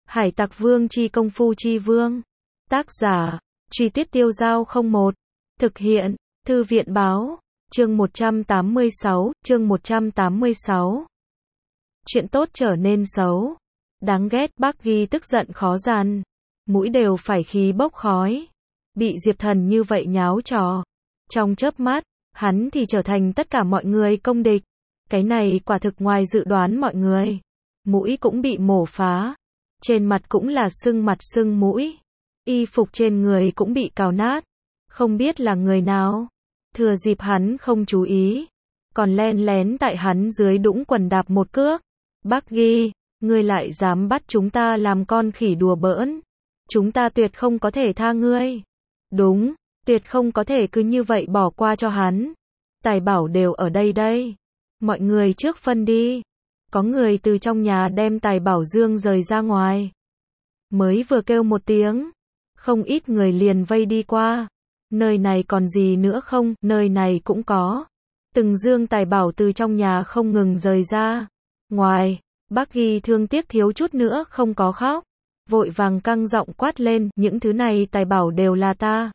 Hải Tặc Vương chi công phu chi vương. Tác giả, Truy Tuyết Tiêu Dao 01. Thực hiện, Thư viện báo, chương 186, chương 186. Chuyện tốt trở nên xấu. Đáng ghét, bác Ghi tức giận khó dằn. Mũi đều phải khí bốc khói. Bị Diệp Thần như vậy nháo trò. Trong chớp mắt, hắn thì trở thành tất cả mọi người công địch. Cái này quả thực ngoài dự đoán mọi người. Mũi cũng bị mổ phá. Trên mặt cũng là sưng mặt sưng mũi. Y phục trên người cũng bị cào nát. Không biết là người nào. Thừa dịp hắn không chú ý. Còn len lén tại hắn dưới đũng quần đạp một cước. Bác Ghi, ngươi lại dám bắt chúng ta làm con khỉ đùa bỡn. Chúng ta tuyệt không có thể tha ngươi. Đúng, tuyệt không có thể cứ như vậy bỏ qua cho hắn. Tài bảo đều ở đây đây. Mọi người trước phân đi. Có người từ trong nhà đem tài bảo dương rời ra ngoài. Mới vừa kêu một tiếng. Không ít người liền vây đi qua. Nơi này còn gì nữa không? Nơi này cũng có. Từng dương tài bảo từ trong nhà không ngừng rời ra. Ngoài, bác Ghi thương tiếc thiếu chút nữa không có khóc. Vội vàng căng giọng quát lên, những thứ này tài bảo đều là ta.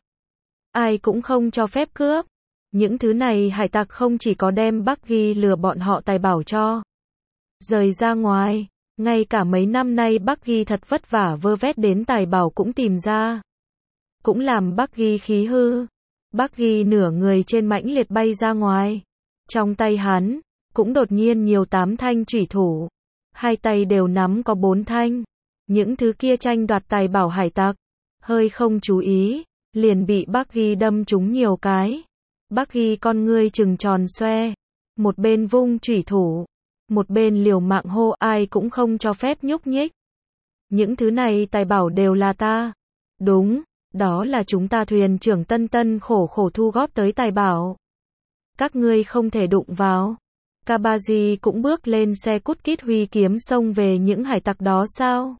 Ai cũng không cho phép cướp. Những thứ này hải tặc không chỉ có đem bác Ghi lừa bọn họ tài bảo cho rời ra ngoài, ngay cả mấy năm nay bác Ghi thật vất vả vơ vét đến tài bảo cũng tìm ra. Cũng làm bác Ghi khí hư. Bác Ghi nửa người trên mãnh liệt bay ra ngoài. Trong tay hắn, cũng đột nhiên nhiều 8 thanh chủy thủ. Hai tay đều nắm có 4 thanh. Những thứ kia tranh đoạt tài bảo hải tặc. Hơi không chú ý, liền bị bác Ghi đâm trúng nhiều cái. Bác Ghi con ngươi trừng tròn xoe. Một bên vung chủy thủ. Một bên liều mạng hô ai cũng không cho phép nhúc nhích. Những thứ này tài bảo đều là ta. Đúng, đó là chúng ta thuyền trưởng Tân Tân khổ khổ thu góp tới tài bảo. Các ngươi không thể đụng vào. Kabaji cũng bước lên xe cút kít huy kiếm xông về những hải tặc đó sao?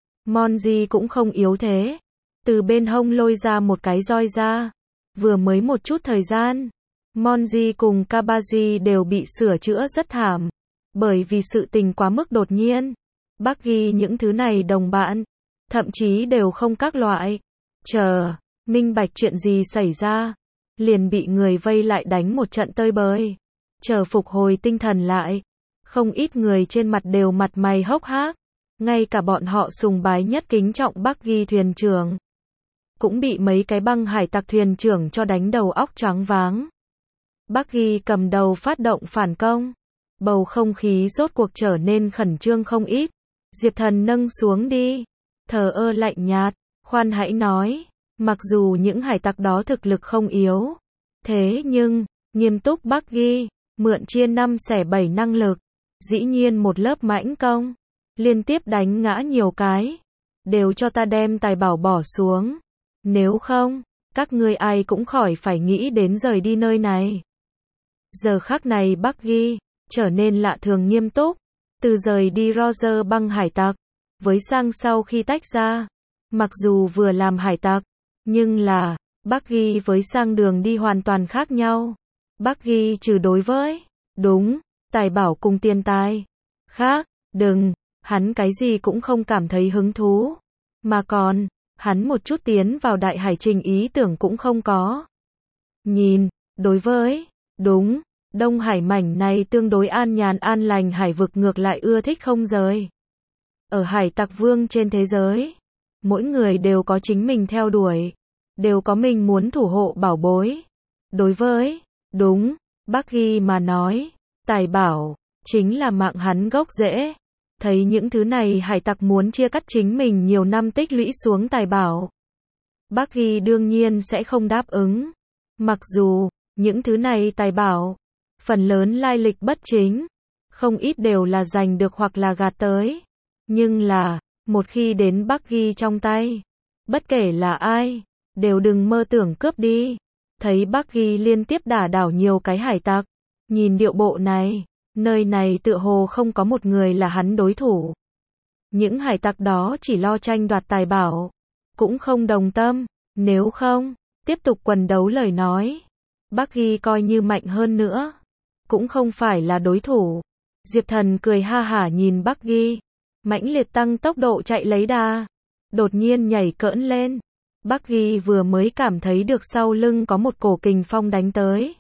Monji cũng không yếu thế. Từ bên hông lôi ra một cái roi ra. Vừa mới một chút thời gian. Monji cùng Kabaji đều bị sửa chữa rất thảm. Bởi vì sự tình quá mức đột nhiên. Bác Ghi những thứ này đồng bạn. Thậm chí đều không các loại. Chờ, minh bạch chuyện gì xảy ra. Liền bị người vây lại đánh một trận tơi bời. Chờ phục hồi tinh thần lại. Không ít người trên mặt đều mặt mày hốc hác. Ngay cả bọn họ sùng bái nhất kính trọng bác Ghi thuyền trưởng. Cũng bị mấy cái băng hải tặc thuyền trưởng cho đánh đầu óc choáng váng. Bác Ghi cầm đầu phát động phản công. Bầu không khí rốt cuộc trở nên khẩn trương không ít. Diệp Thần nâng xuống đi. Thờ ơ lạnh nhạt. Khoan hãy nói. Mặc dù những hải tặc đó thực lực không yếu. Thế nhưng, nghiêm túc bác Ghi. Mượn chia 5 xẻ 7 năng lực. Dĩ nhiên một lớp mãnh công. Liên tiếp đánh ngã nhiều cái. Đều cho ta đem tài bảo bỏ xuống. Nếu không, các ngươi ai cũng khỏi phải nghĩ đến rời đi nơi này. Giờ khắc này bác Ghi trở nên lạ thường nghiêm túc. Từ rời đi Roger băng hải tặc, với sang sau khi tách ra. Mặc dù vừa làm hải tặc, nhưng là, bác Ghi với sang đường đi hoàn toàn khác nhau. Bác Ghi trừ đối với, đúng, tài bảo cùng tiền tài. Khác, đừng, hắn cái gì cũng không cảm thấy hứng thú. Mà còn, hắn một chút tiến vào đại hải trình ý tưởng cũng không có. Nhìn, đối với, đúng, Đông Hải mảnh này tương đối an nhàn an lành hải vực ngược lại ưa thích không rời. Ở hải tặc vương trên thế giới, mỗi người đều có chính mình theo đuổi, đều có mình muốn thủ hộ bảo bối. Đối với, đúng, bác Ghi mà nói, tài bảo, chính là mạng hắn gốc rễ. Thấy những thứ này hải tặc muốn chia cắt chính mình nhiều năm tích lũy xuống tài bảo. Bác Ghi đương nhiên sẽ không đáp ứng. Mặc dù, những thứ này tài bảo, phần lớn lai lịch bất chính, không ít đều là giành được hoặc là gạt tới. Nhưng là, một khi đến bác Ghi trong tay, bất kể là ai, đều đừng mơ tưởng cướp đi. Thấy bác Ghi liên tiếp đả đảo nhiều cái hải tặc, nhìn điệu bộ này, nơi này tựa hồ không có một người là hắn đối thủ. Những hải tặc đó chỉ lo tranh đoạt tài bảo, cũng không đồng tâm, nếu không, tiếp tục quần đấu lời nói. Bác Ghi coi như mạnh hơn nữa, cũng không phải là đối thủ. Diệp Thần cười ha hả nhìn bác Ghi. mãnh liệt tăng tốc độ chạy lấy đà. Đột nhiên nhảy cỡn lên. Bucky vừa mới cảm thấy được sau lưng có một cổ kình phong đánh tới.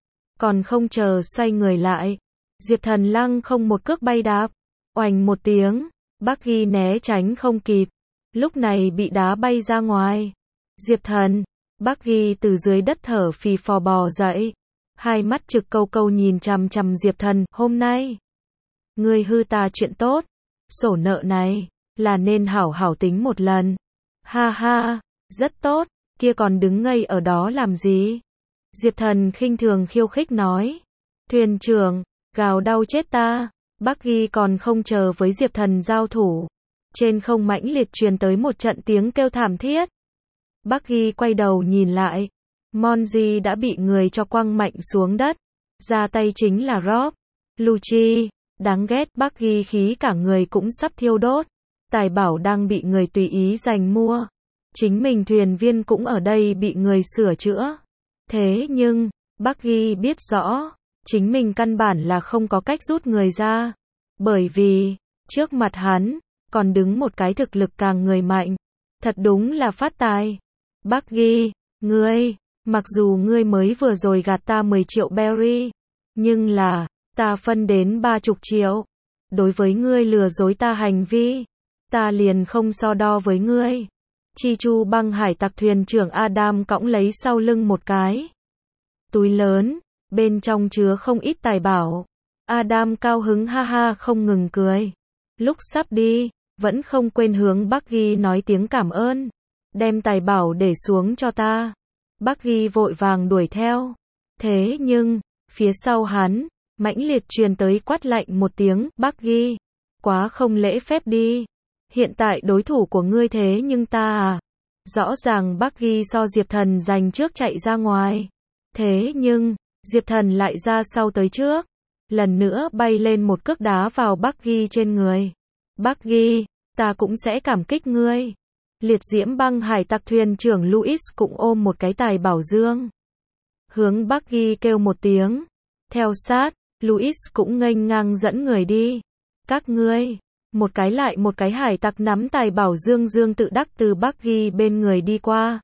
Còn không chờ xoay người lại, Diệp Thần lăng không một cước bay đạp. Oành một tiếng, Bucky né tránh không kịp. Lúc này bị đá bay ra ngoài. Diệp Thần, Bucky từ dưới đất thở phì phò bò dậy. Hai mắt trực câu câu nhìn chằm chằm Diệp Thần, hôm nay ngươi hư ta chuyện tốt, sổ nợ này là nên hảo hảo tính một lần. Ha ha, rất tốt, kia còn đứng ngây ở đó làm gì? Diệp Thần khinh thường khiêu khích nói. Thuyền trưởng, gào đau chết ta. Bucky còn không chờ với Diệp Thần giao thủ. Trên không mãnh liệt truyền tới một trận tiếng kêu thảm thiết. Bucky quay đầu nhìn lại. Monji đã bị người cho quăng mạnh xuống đất. Ra tay chính là Rob. Lucci, đáng ghét. Bucky khí cả người cũng sắp thiêu đốt. Tài bảo đang bị người tùy ý giành mua. Chính mình thuyền viên cũng ở đây bị người sửa chữa. Thế nhưng, Bucky biết rõ, chính mình căn bản là không có cách rút người ra. Bởi vì, trước mặt hắn, còn đứng một cái thực lực càng người mạnh. Thật đúng là phát tài. Bucky, ngươi, mặc dù ngươi mới vừa rồi gạt ta 10 triệu berry, nhưng là, ta phân đến 30 triệu. Đối với ngươi lừa dối ta hành vi, ta liền không so đo với ngươi. Chi Chu băng hải tặc thuyền trưởng Adam cõng lấy sau lưng một cái túi lớn, bên trong chứa không ít tài bảo. Adam cao hứng ha ha không ngừng cười. Lúc sắp đi, vẫn không quên hướng Bucky nói tiếng cảm ơn. Đem tài bảo để xuống cho ta. Bucky vội vàng đuổi theo. Thế nhưng, phía sau hắn, mãnh liệt truyền tới quát lạnh một tiếng, Bucky, quá không lễ phép đi. Hiện tại đối thủ của ngươi thế nhưng ta à. Rõ ràng Bucky so Diệp Thần giành trước chạy ra ngoài. Thế nhưng, Diệp Thần lại ra sau tới trước. Lần nữa bay lên một cước đá vào Bucky trên người. Bucky, ta cũng sẽ cảm kích ngươi. Liệt diễm băng hải tặc thuyền trưởng Louis cũng ôm một cái tài bảo dương. Hướng Bucky kêu một tiếng. Theo sát, Louis cũng nghênh ngang dẫn người đi. Các ngươi, một cái lại một cái hải tặc nắm tài bảo dương dương tự đắc từ Bucky bên người đi qua.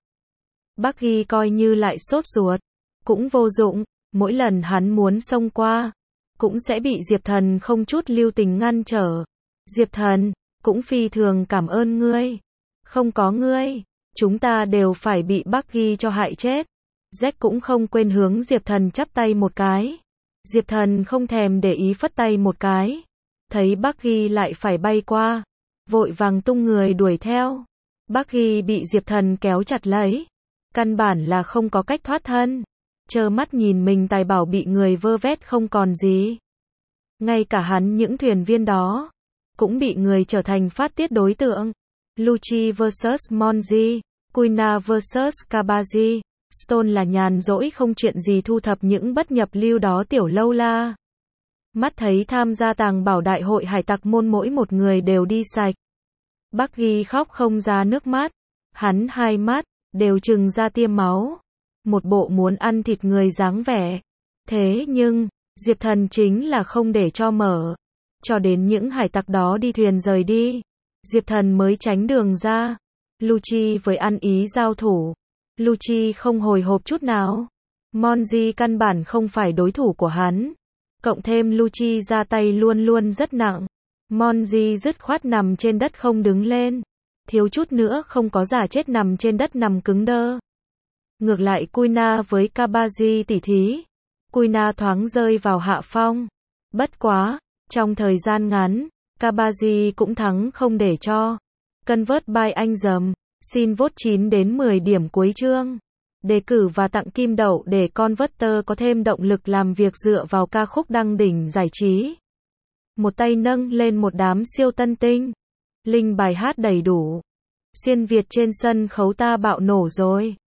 Bucky coi như lại sốt ruột. Cũng vô dụng, mỗi lần hắn muốn xông qua, cũng sẽ bị Diệp Thần không chút lưu tình ngăn trở. Diệp Thần, cũng phi thường cảm ơn ngươi. Không có ngươi, chúng ta đều phải bị Bucky cho hại chết. Jack cũng không quên hướng Diệp Thần chắp tay một cái. Diệp Thần không thèm để ý phất tay một cái. Thấy Bucky lại phải bay qua, vội vàng tung người đuổi theo. Bucky bị Diệp Thần kéo chặt lấy. Căn bản là không có cách thoát thân. Trơ mắt nhìn mình tài bảo bị người vơ vét không còn gì. Ngay cả hắn những thuyền viên đó, cũng bị người trở thành phát tiết đối tượng. Lucci vs Monji, Kuina vs Kabaji, Stone là nhàn rỗi không chuyện gì thu thập những bất nhập lưu đó tiểu lâu la. Mắt thấy tham gia tàng bảo đại hội hải tặc môn mỗi một người đều đi sạch. Bucky khóc không ra nước mắt. Hắn hai mắt, đều trừng ra tiêm máu. Một bộ muốn ăn thịt người dáng vẻ. Thế nhưng, Diệp Thần chính là không để cho mở. Cho đến những hải tặc đó đi thuyền rời đi, Diệp Thần mới tránh đường ra. Lucci với ăn ý giao thủ. Lucci không hồi hộp chút nào. Monji căn bản không phải đối thủ của hắn. Cộng thêm Lucci ra tay luôn luôn rất nặng. Monji dứt khoát nằm trên đất không đứng lên. Thiếu chút nữa không có giả chết nằm trên đất nằm cứng đơ. Ngược lại Kuina với Kabaji tỉ thí. Kuina thoáng rơi vào hạ phong. Bất quá, trong thời gian ngắn, Kabaji cũng thắng không để cho. Convert by anh dầm. Xin vote 9 đến 10 điểm cuối chương. Đề cử và tặng kim đậu để Converter có thêm động lực làm việc dựa vào ca khúc đăng đỉnh giải trí. Một tay nâng lên một đám siêu tân tinh. Link bài hát đầy đủ. Xuyên Việt trên sân khấu ta bạo nổ rồi.